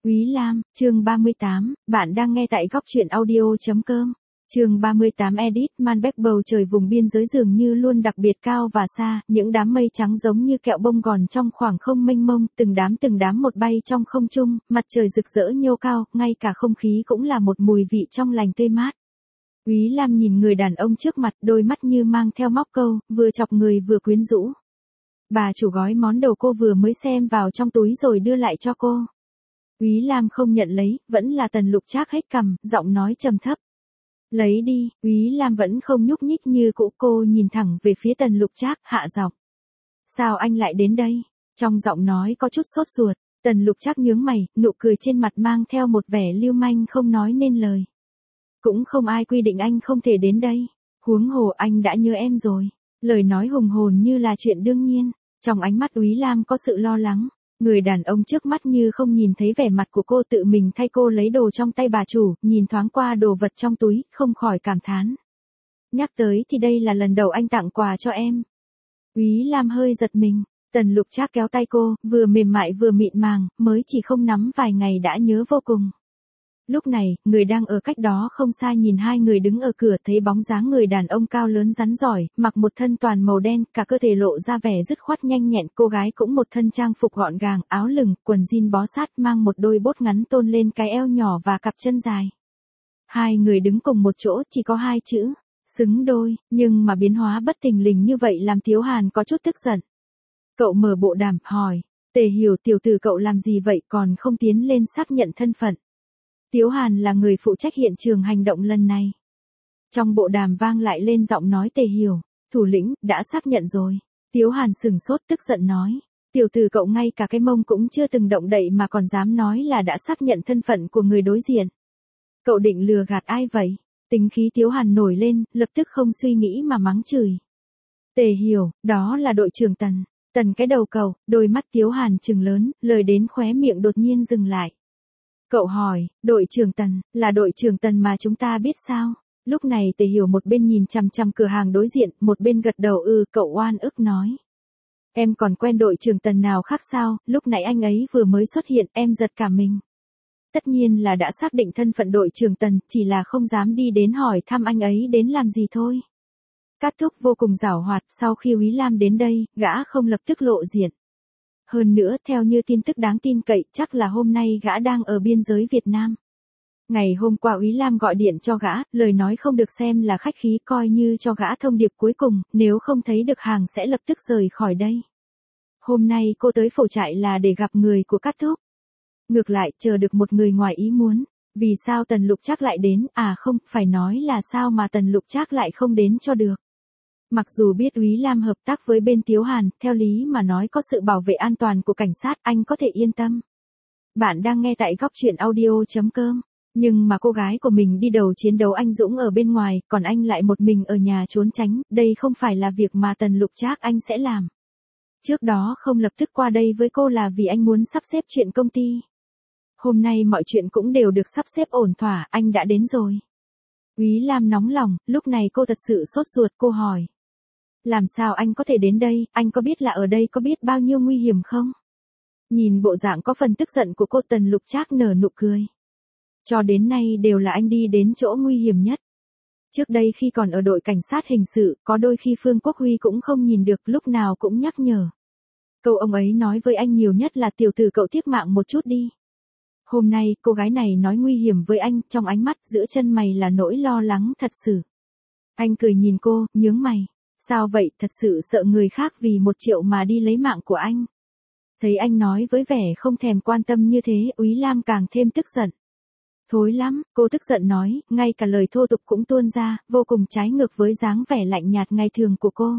Úy Lam, chương 38, bạn đang nghe tại góc truyện audio.com. Chương 38 edit, Malbec bầu trời vùng biên giới dường như luôn đặc biệt cao và xa, những đám mây trắng giống như kẹo bông gòn trong khoảng không mênh mông, từng đám một bay trong không trung, mặt trời rực rỡ nhô cao, ngay cả không khí cũng là một mùi vị trong lành tươi mát. Úy Lam nhìn người đàn ông trước mặt, đôi mắt như mang theo móc câu, vừa chọc người vừa quyến rũ. Bà chủ gói món đồ cô vừa mới xem vào trong túi rồi đưa lại cho cô. Úy Lam không nhận lấy, vẫn là Tần Lục Trác hết cằm, giọng nói trầm thấp. Lấy đi, Úy Lam vẫn không nhúc nhích như cũ, cô nhìn thẳng về phía Tần Lục Trác, hạ giọng. Sao anh lại đến đây? Trong giọng nói có chút sốt ruột, Tần Lục Trác nhướng mày, nụ cười trên mặt mang theo một vẻ lưu manh không nói nên lời. Cũng không ai quy định anh không thể đến đây, huống hồ anh đã nhớ em rồi. Lời nói hùng hồn như là chuyện đương nhiên, trong ánh mắt Úy Lam có sự lo lắng. Người đàn ông trước mắt như không nhìn thấy vẻ mặt của cô, tự mình thay cô lấy đồ trong tay bà chủ, nhìn thoáng qua đồ vật trong túi, không khỏi cảm thán. Nhắc tới thì đây là lần đầu anh tặng quà cho em. Úy Lam hơi giật mình, Tần Lục Trác kéo tay cô, vừa mềm mại vừa mịn màng, mới chỉ không nắm vài ngày đã nhớ vô cùng. Lúc này, người đang ở cách đó không xa nhìn hai người đứng ở cửa, thấy bóng dáng người đàn ông cao lớn rắn giỏi, mặc một thân toàn màu đen, cả cơ thể lộ ra vẻ dứt khoát nhanh nhẹn, cô gái cũng một thân trang phục gọn gàng, áo lừng, quần jean bó sát, mang một đôi bốt ngắn tôn lên cái eo nhỏ và cặp chân dài. Hai người đứng cùng một chỗ, chỉ có hai chữ, xứng đôi, nhưng mà biến hóa bất thình lình như vậy làm Tiếu Hàn có chút tức giận. Cậu mở bộ đàm, hỏi, Tề Hiểu tiểu tử cậu làm gì vậy, còn không tiến lên xác nhận thân phận. Tiếu Hàn là người phụ trách hiện trường hành động lần này. Trong bộ đàm vang lại lên giọng nói Tề Hiểu, thủ lĩnh, đã xác nhận rồi. Tiếu Hàn sừng sốt tức giận nói, tiểu tử cậu ngay cả cái mông cũng chưa từng động đậy mà còn dám nói là đã xác nhận thân phận của người đối diện. Cậu định lừa gạt ai vậy? Tính khí Tiếu Hàn nổi lên, lập tức không suy nghĩ mà mắng chửi. Tề Hiểu, đó là đội trưởng Tần. Tần cái đầu cầu, đôi mắt Tiếu Hàn trừng lớn, lời đến khóe miệng đột nhiên dừng lại. Cậu hỏi, đội trưởng Tần, là đội trưởng Tần mà chúng ta biết sao? Lúc này Tề Hiểu một bên nhìn chằm chằm cửa hàng đối diện, một bên gật đầu cậu oan ức nói. Em còn quen đội trưởng Tần nào khác sao, lúc nãy anh ấy vừa mới xuất hiện, em giật cả mình. Tất nhiên là đã xác định thân phận đội trưởng Tần, chỉ là không dám đi đến hỏi thăm anh ấy đến làm gì thôi. Cát Thúc vô cùng giảo hoạt, sau khi Úy Lam đến đây, gã không lập tức lộ diện. Hơn nữa, theo như tin tức đáng tin cậy, chắc là hôm nay gã đang ở biên giới Việt Nam. Ngày hôm qua Úy Lam gọi điện cho gã, lời nói không được xem là khách khí, coi như cho gã thông điệp cuối cùng, nếu không thấy được hàng sẽ lập tức rời khỏi đây. Hôm nay cô tới phổ trại là để gặp người của Cát Thúc. Ngược lại, chờ được một người ngoài ý muốn. Vì sao Tần Lục Trác lại đến, không, phải nói là sao mà Tần Lục Trác lại không đến cho được. Mặc dù biết Úy Lam hợp tác với bên Tiếu Hàn, theo lý mà nói có sự bảo vệ an toàn của cảnh sát, anh có thể yên tâm. Bạn đang nghe tại góc truyện audio.com. Nhưng mà cô gái của mình đi đầu chiến đấu anh dũng ở bên ngoài, còn anh lại một mình ở nhà trốn tránh, đây không phải là việc mà Tần Lục Trác anh sẽ làm. Trước đó không lập tức qua đây với cô là vì anh muốn sắp xếp chuyện công ty. Hôm nay mọi chuyện cũng đều được sắp xếp ổn thỏa, anh đã đến rồi. Úy Lam nóng lòng, lúc này cô thật sự sốt ruột, cô hỏi. Làm sao anh có thể đến đây, anh có biết là ở đây có biết bao nhiêu nguy hiểm không? Nhìn bộ dạng có phần tức giận của cô, Tần Lục Trác nở nụ cười. Cho đến nay đều là anh đi đến chỗ nguy hiểm nhất. Trước đây khi còn ở đội cảnh sát hình sự, có đôi khi Phương Quốc Huy cũng không nhìn được, lúc nào cũng nhắc nhở. Câu ông ấy nói với anh nhiều nhất là tiểu tử cậu tiếc mạng một chút đi. Hôm nay, cô gái này nói nguy hiểm với anh, trong ánh mắt giữa chân mày là nỗi lo lắng thật sự. Anh cười nhìn cô, nhướng mày. Sao vậy, thật sự sợ người khác vì 1 triệu mà đi lấy mạng của anh. Thấy anh nói với vẻ không thèm quan tâm như thế, Úy Lam càng thêm tức giận. Thối lắm, cô tức giận nói, ngay cả lời thô tục cũng tuôn ra, vô cùng trái ngược với dáng vẻ lạnh nhạt ngày thường của cô.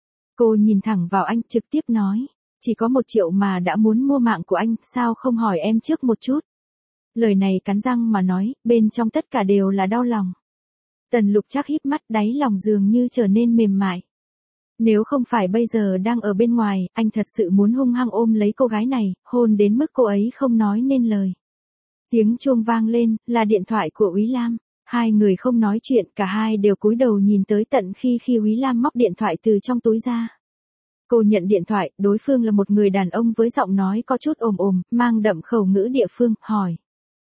Cô nhìn thẳng vào anh, trực tiếp nói, chỉ có 1 triệu mà đã muốn mua mạng của anh, sao không hỏi em trước một chút. Lời này cắn răng mà nói, bên trong tất cả đều là đau lòng. Tần Lục Trác híp mắt, đáy lòng dường như trở nên mềm mại. Nếu không phải bây giờ đang ở bên ngoài, anh thật sự muốn hung hăng ôm lấy cô gái này, hôn đến mức cô ấy không nói nên lời. Tiếng chuông vang lên, là điện thoại của Úy Lam. Hai người không nói chuyện, cả hai đều cúi đầu nhìn tới tận khi Úy Lam móc điện thoại từ trong túi ra. Cô nhận điện thoại, đối phương là một người đàn ông với giọng nói có chút ồm ồm, mang đậm khẩu ngữ địa phương, hỏi.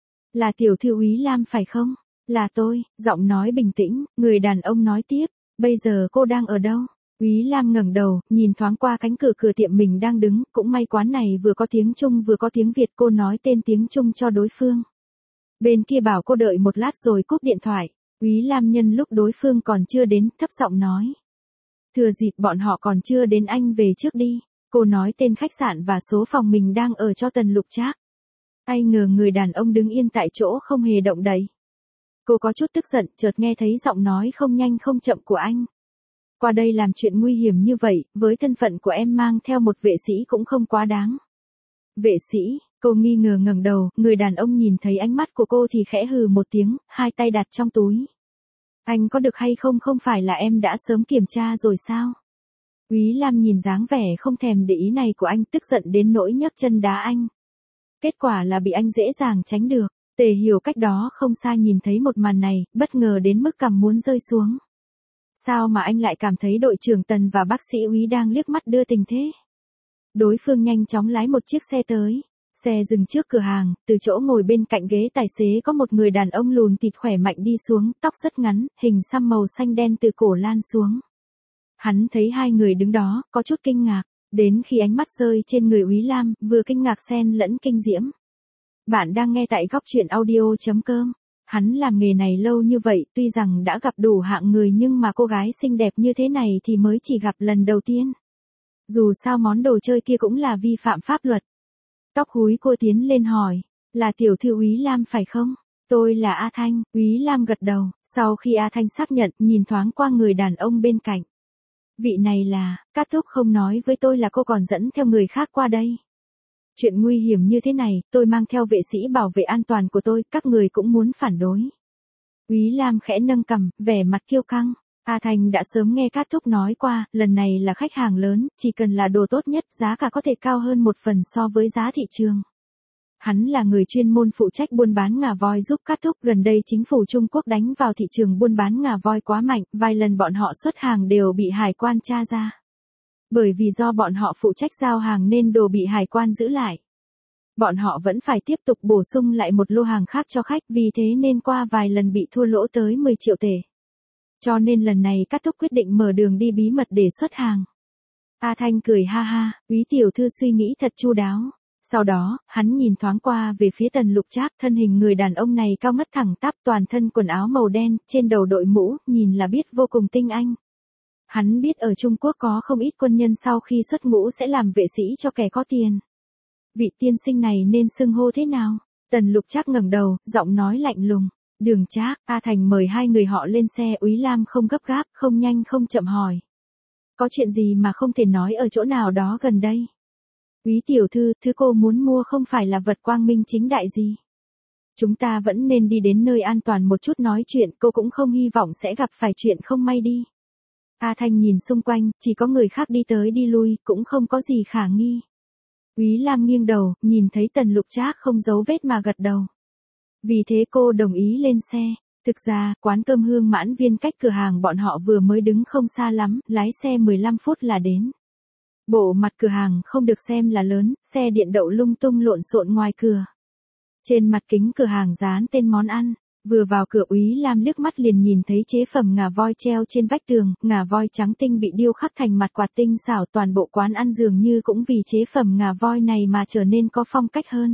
Là tiểu thư úy Lam phải không? Là tôi, giọng nói bình tĩnh, người đàn ông nói tiếp, bây giờ cô đang ở đâu? Úy Lam ngẩng đầu, nhìn thoáng qua cánh cửa cửa tiệm mình đang đứng, cũng may quán này vừa có tiếng Trung vừa có tiếng Việt, cô nói tên tiếng Trung cho đối phương. Bên kia bảo cô đợi một lát rồi cúp điện thoại. Úy Lam nhân lúc đối phương còn chưa đến, thấp giọng nói. Thừa dịp bọn họ còn chưa đến anh về trước đi. Cô nói tên khách sạn và số phòng mình đang ở cho Tần Lục Trác. Ai ngờ người đàn ông đứng yên tại chỗ không hề động đậy. Cô có chút tức giận, chợt nghe thấy giọng nói không nhanh không chậm của anh. Qua đây làm chuyện nguy hiểm như vậy, với thân phận của em mang theo một vệ sĩ cũng không quá đáng. Vệ sĩ, cô nghi ngờ ngẩng đầu, người đàn ông nhìn thấy ánh mắt của cô thì khẽ hừ một tiếng, hai tay đặt trong túi. Anh có được hay không, không phải là em đã sớm kiểm tra rồi sao? Úy Lam nhìn dáng vẻ không thèm để ý này của anh, tức giận đến nỗi nhấc chân đá anh. Kết quả là bị anh dễ dàng tránh được. Tề Hiểu cách đó không xa nhìn thấy một màn này, bất ngờ đến mức cằm muốn rơi xuống. Sao mà anh lại cảm thấy đội trưởng Tần và bác sĩ Úy đang liếc mắt đưa tình thế? Đối phương nhanh chóng lái một chiếc xe tới. Xe dừng trước cửa hàng, từ chỗ ngồi bên cạnh ghế tài xế có một người đàn ông lùn thịt khỏe mạnh đi xuống, tóc rất ngắn, hình xăm màu xanh đen từ cổ lan xuống. Hắn thấy hai người đứng đó, có chút kinh ngạc, đến khi ánh mắt rơi trên người Úy Lam, vừa kinh ngạc xen lẫn kinh diễm. Bạn đang nghe tại góc truyện audio.com. Hắn làm nghề này lâu như vậy, tuy rằng đã gặp đủ hạng người nhưng mà cô gái xinh đẹp như thế này thì mới chỉ gặp lần đầu tiên. Dù sao món đồ chơi kia cũng là vi phạm pháp luật. Tóc húi cô tiến lên hỏi, là tiểu thư Úy Lam phải không? Tôi là A Thanh. Úy Lam gật đầu, sau khi A Thanh xác nhận, nhìn thoáng qua người đàn ông bên cạnh. Vị này là, Cát Thúc không nói với tôi là cô còn dẫn theo người khác qua đây. Chuyện nguy hiểm như thế này, tôi mang theo vệ sĩ bảo vệ an toàn của tôi, các người cũng muốn phản đối. Úy Lam khẽ nâng cằm, vẻ mặt kiêu căng. A Thanh đã sớm nghe Cát Thúc nói qua, lần này là khách hàng lớn, chỉ cần là đồ tốt nhất, giá cả có thể cao hơn một phần so với giá thị trường. Hắn là người chuyên môn phụ trách buôn bán ngà voi giúp Cát Thúc, gần đây chính phủ Trung Quốc đánh vào thị trường buôn bán ngà voi quá mạnh, vài lần bọn họ xuất hàng đều bị hải quan tra ra. Bởi vì do bọn họ phụ trách giao hàng nên đồ bị hải quan giữ lại. Bọn họ vẫn phải tiếp tục bổ sung lại một lô hàng khác cho khách, vì thế nên qua vài lần bị thua lỗ tới 10 triệu tệ. Cho nên lần này Cát Thúc quyết định mở đường đi bí mật để xuất hàng. A Thanh cười ha ha, Úy tiểu thư suy nghĩ thật chu đáo. Sau đó, hắn nhìn thoáng qua về phía Tần Lục Trác, thân hình người đàn ông này cao ngất thẳng tắp, toàn thân quần áo màu đen, trên đầu đội mũ, nhìn là biết vô cùng tinh anh. Hắn biết ở Trung Quốc có không ít quân nhân sau khi xuất ngũ sẽ làm vệ sĩ cho kẻ có tiền. Vị tiên sinh này nên xưng hô thế nào? Tần Lục Trác ngẩng đầu, giọng nói lạnh lùng. Đường Trác, A Thành mời hai người họ lên xe. Úy Lam không gấp gáp, không nhanh không chậm hỏi. Có chuyện gì mà không thể nói ở chỗ nào đó gần đây? Úy tiểu thư, thứ cô muốn mua không phải là vật quang minh chính đại gì. Chúng ta vẫn nên đi đến nơi an toàn một chút nói chuyện, cô cũng không hy vọng sẽ gặp phải chuyện không may đi. A Thanh nhìn xung quanh, chỉ có người khác đi tới đi lui, cũng không có gì khả nghi. Úy Lam nghiêng đầu, nhìn thấy Tần Lục Trác không giấu vết mà gật đầu. Vì thế cô đồng ý lên xe. Thực ra, quán cơm Hương Mãn Viên cách cửa hàng bọn họ vừa mới đứng không xa lắm, lái xe 15 phút là đến. Bộ mặt cửa hàng không được xem là lớn, xe điện đậu lung tung lộn xộn ngoài cửa. Trên mặt kính cửa hàng dán tên món ăn. Vừa vào cửa Úy Lam liếc mắt liền nhìn thấy chế phẩm ngà voi treo trên vách tường, ngà voi trắng tinh bị điêu khắc thành mặt quạt tinh xảo, toàn bộ quán ăn dường như cũng vì chế phẩm ngà voi này mà trở nên có phong cách hơn.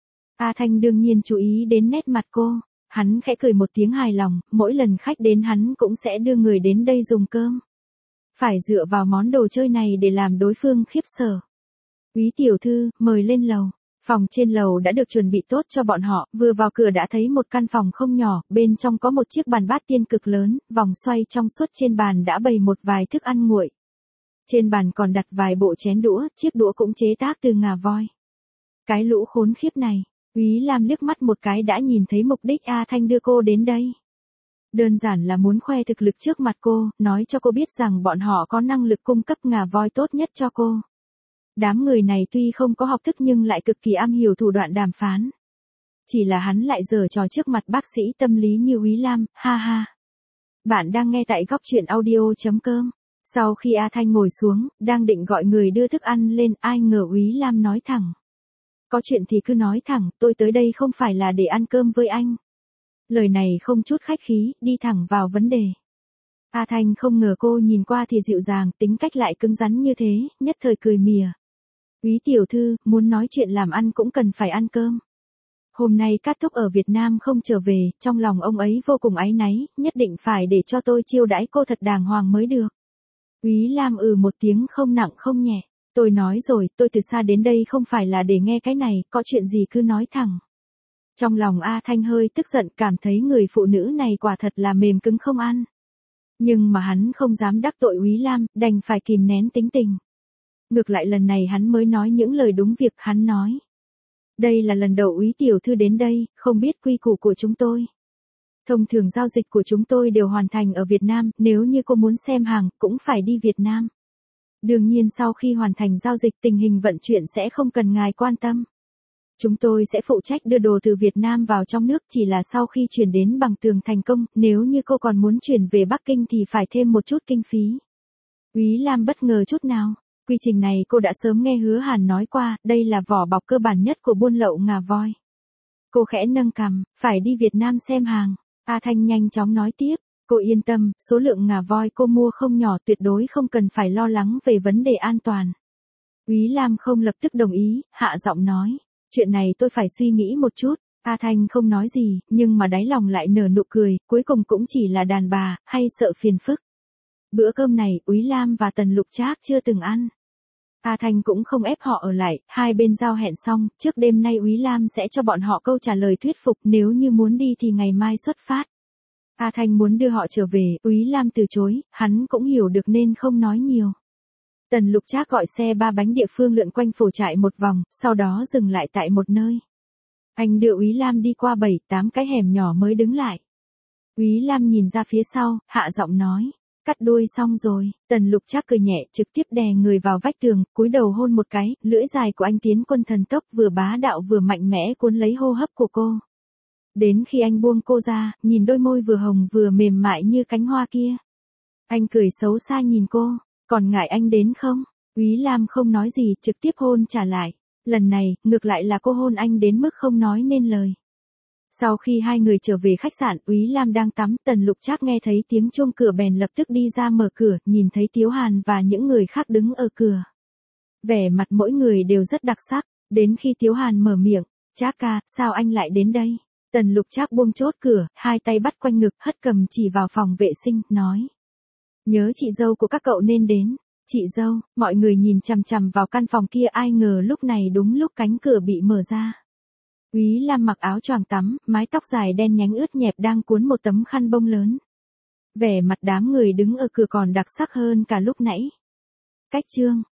A Thanh đương nhiên chú ý đến nét mặt cô, hắn khẽ cười một tiếng hài lòng, mỗi lần khách đến hắn cũng sẽ đưa người đến đây dùng cơm. Phải dựa vào món đồ chơi này để làm đối phương khiếp sợ. Úy tiểu thư, mời lên lầu. Phòng trên lầu đã được chuẩn bị tốt cho bọn họ, vừa vào cửa đã thấy một căn phòng không nhỏ, bên trong có một chiếc bàn bát tiên cực lớn, vòng xoay trong suốt, trên bàn đã bày một vài thức ăn nguội. Trên bàn còn đặt vài bộ chén đũa, chiếc đũa cũng chế tác từ ngà voi. Cái lũ khốn khiếp này, Úy Lam liếc mắt một cái đã nhìn thấy mục đích A Thanh đưa cô đến đây. Đơn giản là muốn khoe thực lực trước mặt cô, nói cho cô biết rằng bọn họ có năng lực cung cấp ngà voi tốt nhất cho cô. Đám người này tuy không có học thức nhưng lại cực kỳ am hiểu thủ đoạn đàm phán. Chỉ là hắn lại giở trò trước mặt bác sĩ tâm lý như Úy Lam, ha ha. Bạn đang nghe tại góc truyện audio.com. Sau khi A Thanh ngồi xuống, đang định gọi người đưa thức ăn lên, ai ngờ Úy Lam nói thẳng. Có chuyện thì cứ nói thẳng, tôi tới đây không phải là để ăn cơm với anh. Lời này không chút khách khí, đi thẳng vào vấn đề. A Thanh không ngờ cô nhìn qua thì dịu dàng, tính cách lại cứng rắn như thế, nhất thời cười mỉa. Úy tiểu thư, muốn nói chuyện làm ăn cũng cần phải ăn cơm. Hôm nay Cát Thúc ở Việt Nam không trở về, trong lòng ông ấy vô cùng áy náy, nhất định phải để cho tôi chiêu đãi cô thật đàng hoàng mới được. Úy Lam một tiếng không nặng không nhẹ. Tôi nói rồi, tôi từ xa đến đây không phải là để nghe cái này, có chuyện gì cứ nói thẳng. Trong lòng A Thanh hơi tức giận, cảm thấy người phụ nữ này quả thật là mềm cứng không ăn. Nhưng mà hắn không dám đắc tội Úy Lam, đành phải kìm nén tính tình. Ngược lại lần này hắn mới nói những lời đúng việc, hắn nói. Đây là lần đầu Úy tiểu thư đến đây, không biết quy củ của chúng tôi. Thông thường giao dịch của chúng tôi đều hoàn thành ở Việt Nam, nếu như cô muốn xem hàng, cũng phải đi Việt Nam. Đương nhiên sau khi hoàn thành giao dịch tình hình vận chuyển sẽ không cần ngài quan tâm. Chúng tôi sẽ phụ trách đưa đồ từ Việt Nam vào trong nước, chỉ là sau khi chuyển đến bằng tường thành công, nếu như cô còn muốn chuyển về Bắc Kinh thì phải thêm một chút kinh phí. Úy Lam bất ngờ chút nào. Quy trình này cô đã sớm nghe Hứa Hàn nói qua, đây là vỏ bọc cơ bản nhất của buôn lậu ngà voi. Cô khẽ nâng cằm, phải đi Việt Nam xem hàng. A Thanh nhanh chóng nói tiếp, cô yên tâm, số lượng ngà voi cô mua không nhỏ, tuyệt đối không cần phải lo lắng về vấn đề an toàn. Úy Lam không lập tức đồng ý, hạ giọng nói, chuyện này tôi phải suy nghĩ một chút. A Thanh không nói gì, nhưng mà đáy lòng lại nở nụ cười, cuối cùng cũng chỉ là đàn bà, hay sợ phiền phức. Bữa cơm này, Úy Lam và Tần Lục Trác chưa từng ăn. A Thanh cũng không ép họ ở lại, hai bên giao hẹn xong, trước đêm nay Úy Lam sẽ cho bọn họ câu trả lời thuyết phục, nếu như muốn đi thì ngày mai xuất phát. A Thanh muốn đưa họ trở về, Úy Lam từ chối, hắn cũng hiểu được nên không nói nhiều. Tần Lục Trác gọi xe 3 bánh địa phương lượn quanh phổ trại một vòng, sau đó dừng lại tại một nơi. Anh đưa Úy Lam đi qua 7-8 cái hẻm nhỏ mới đứng lại. Úy Lam nhìn ra phía sau, hạ giọng nói. Cắt đuôi xong rồi, Tần Lục Trác cười nhẹ, trực tiếp đè người vào vách tường, cúi đầu hôn một cái, lưỡi dài của anh tiến quân thần tốc, vừa bá đạo vừa mạnh mẽ cuốn lấy hô hấp của cô. Đến khi anh buông cô ra, nhìn đôi môi vừa hồng vừa mềm mại như cánh hoa kia. Anh cười xấu xa nhìn cô, còn ngại anh đến không? Úy Lam không nói gì, trực tiếp hôn trả lại. Lần này, ngược lại là cô hôn anh đến mức không nói nên lời. Sau khi hai người trở về khách sạn, Úy Lam đang tắm, Tần Lục Trác nghe thấy tiếng chuông cửa bèn lập tức đi ra mở cửa, nhìn thấy Tiếu Hàn và những người khác đứng ở cửa. Vẻ mặt mỗi người đều rất đặc sắc, đến khi Tiếu Hàn mở miệng, Trác ca, sao anh lại đến đây? Tần Lục Trác buông chốt cửa, hai tay bắt quanh ngực, hất cầm chỉ vào phòng vệ sinh, nói. Nhớ chị dâu của các cậu nên đến. Chị dâu, mọi người nhìn chằm chằm vào căn phòng kia, ai ngờ lúc này đúng lúc cánh cửa bị mở ra. Úy Lam mặc áo choàng tắm, mái tóc dài đen nhánh ướt nhẹp đang cuốn một tấm khăn bông lớn. Vẻ mặt đám người đứng ở cửa còn đặc sắc hơn cả lúc nãy. Cách chương